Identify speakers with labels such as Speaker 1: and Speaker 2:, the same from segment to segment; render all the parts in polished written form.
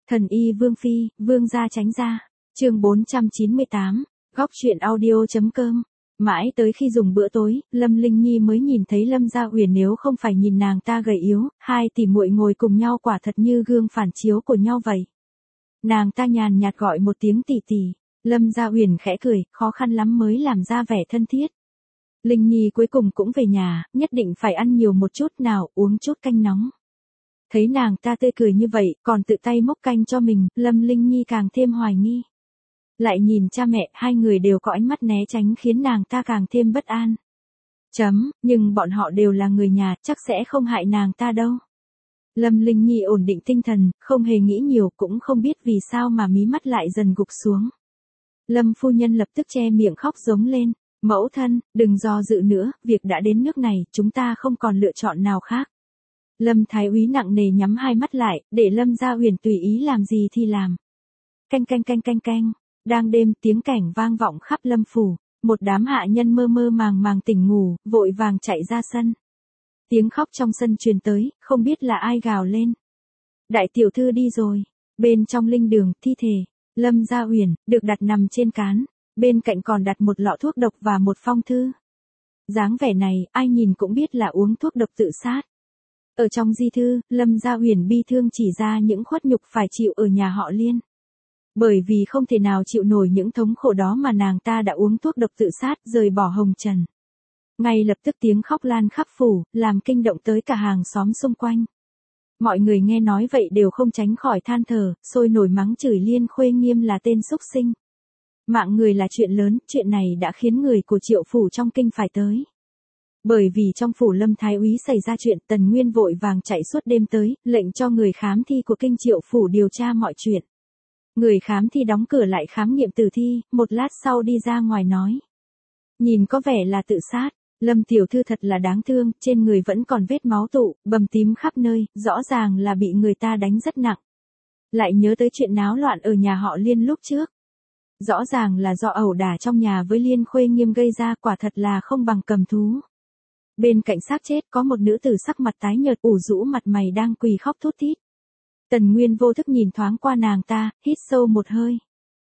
Speaker 1: Thần y Vương Phi, Vương gia tránh ra. Chương 498, góc chuyện audio.com. Mãi tới khi dùng bữa tối, Lâm Linh Nhi mới nhìn thấy Lâm Gia Uyển, nếu không phải nhìn nàng ta gầy yếu, hai tỷ muội ngồi cùng nhau quả thật như gương phản chiếu của nhau vậy. Nàng ta nhàn nhạt gọi một tiếng tỷ tỷ, Lâm Gia Uyển khẽ cười, khó khăn lắm mới làm ra vẻ thân thiết. Linh Nhi cuối cùng cũng về nhà, nhất định phải ăn nhiều một chút nào, uống chút canh nóng. Thấy nàng ta tươi cười như vậy, còn tự tay múc canh cho mình, Lâm Linh Nhi càng thêm hoài nghi. Lại nhìn cha mẹ, hai người đều có ánh mắt né tránh khiến nàng ta càng thêm bất an. Nhưng bọn họ đều là người nhà, chắc sẽ không hại nàng ta đâu. Lâm Linh Nhi ổn định tinh thần, không hề nghĩ nhiều, cũng không biết vì sao mà mí mắt lại dần gục xuống. Lâm phu nhân lập tức che miệng khóc giống lên, mẫu thân, đừng do dự nữa, việc đã đến nước này, chúng ta không còn lựa chọn nào khác. Lâm Thái Úy nặng nề nhắm hai mắt lại, để Lâm Gia Uyển tùy ý làm gì thì làm. Canh canh canh canh canh, đang đêm tiếng cảnh vang vọng khắp Lâm phủ, một đám hạ nhân mơ mơ màng màng tỉnh ngủ, vội vàng chạy ra sân. Tiếng khóc trong sân truyền tới, không biết là ai gào lên. Đại tiểu thư đi rồi. Bên trong linh đường, thi thể Lâm Gia Uyển được đặt nằm trên cán, bên cạnh còn đặt một lọ thuốc độc và một phong thư. Dáng vẻ này, ai nhìn cũng biết là uống thuốc độc tự sát. Ở trong di thư, Lâm Gia Uyển bi thương chỉ ra những khuất nhục phải chịu ở nhà họ Liên. Bởi vì không thể nào chịu nổi những thống khổ đó mà nàng ta đã uống thuốc độc tự sát, rời bỏ hồng trần. Ngay lập tức tiếng khóc lan khắp phủ, làm kinh động tới cả hàng xóm xung quanh. Mọi người nghe nói vậy đều không tránh khỏi than thở, sôi nổi mắng chửi Liên Khuê Nghiêm là tên súc sinh. Mạng người là chuyện lớn, chuyện này đã khiến người của Triệu phủ trong kinh phải tới. Bởi vì trong phủ Lâm Thái Úy xảy ra chuyện, Tần Nguyên vội vàng chạy suốt đêm tới, lệnh cho người khám thi của kinh Triệu phủ điều tra mọi chuyện. Người khám thi đóng cửa lại khám nghiệm tử thi, một lát sau đi ra ngoài nói. Nhìn có vẻ là tự sát, Lâm tiểu thư thật là đáng thương, trên người vẫn còn vết máu tụ, bầm tím khắp nơi, rõ ràng là bị người ta đánh rất nặng. Lại nhớ tới chuyện náo loạn ở nhà họ Liên lúc trước. Rõ ràng là do ẩu đả trong nhà với Liên Khuê Nghiêm gây ra, quả thật là không bằng cầm thú. Bên cạnh xác chết có một nữ tử sắc mặt tái nhợt, ủ rũ mặt mày đang quỳ khóc thút thít. Tần Nguyên vô thức nhìn thoáng qua nàng ta, hít sâu một hơi.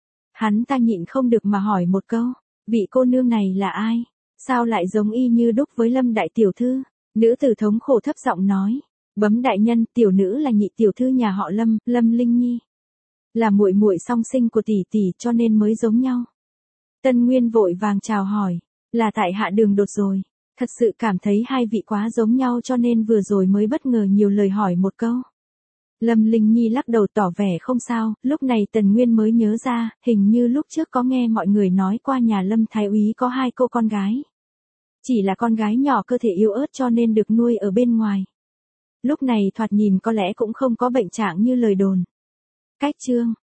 Speaker 1: Hắn ta nhịn không được mà hỏi một câu, vị cô nương này là ai? Sao lại giống y như đúc với Lâm đại tiểu thư? Nữ tử thống khổ thấp giọng nói, bấm đại nhân, tiểu nữ là nhị tiểu thư nhà họ Lâm, Lâm Linh Nhi. Là muội muội song sinh của tỷ tỷ cho nên mới giống nhau. Tần Nguyên vội vàng chào hỏi, là tại hạ đường đột rồi. Thật sự cảm thấy hai vị quá giống nhau cho nên vừa rồi mới bất ngờ nhiều lời hỏi một câu. Lâm Linh Nhi lắc đầu tỏ vẻ không sao, lúc này Tần Nguyên mới nhớ ra, hình như lúc trước có nghe mọi người nói qua nhà Lâm Thái Úy có hai cô con gái. Chỉ là con gái nhỏ cơ thể yếu ớt cho nên được nuôi ở bên ngoài. Lúc này thoạt nhìn có lẽ cũng không có bệnh trạng như lời đồn. Cách chương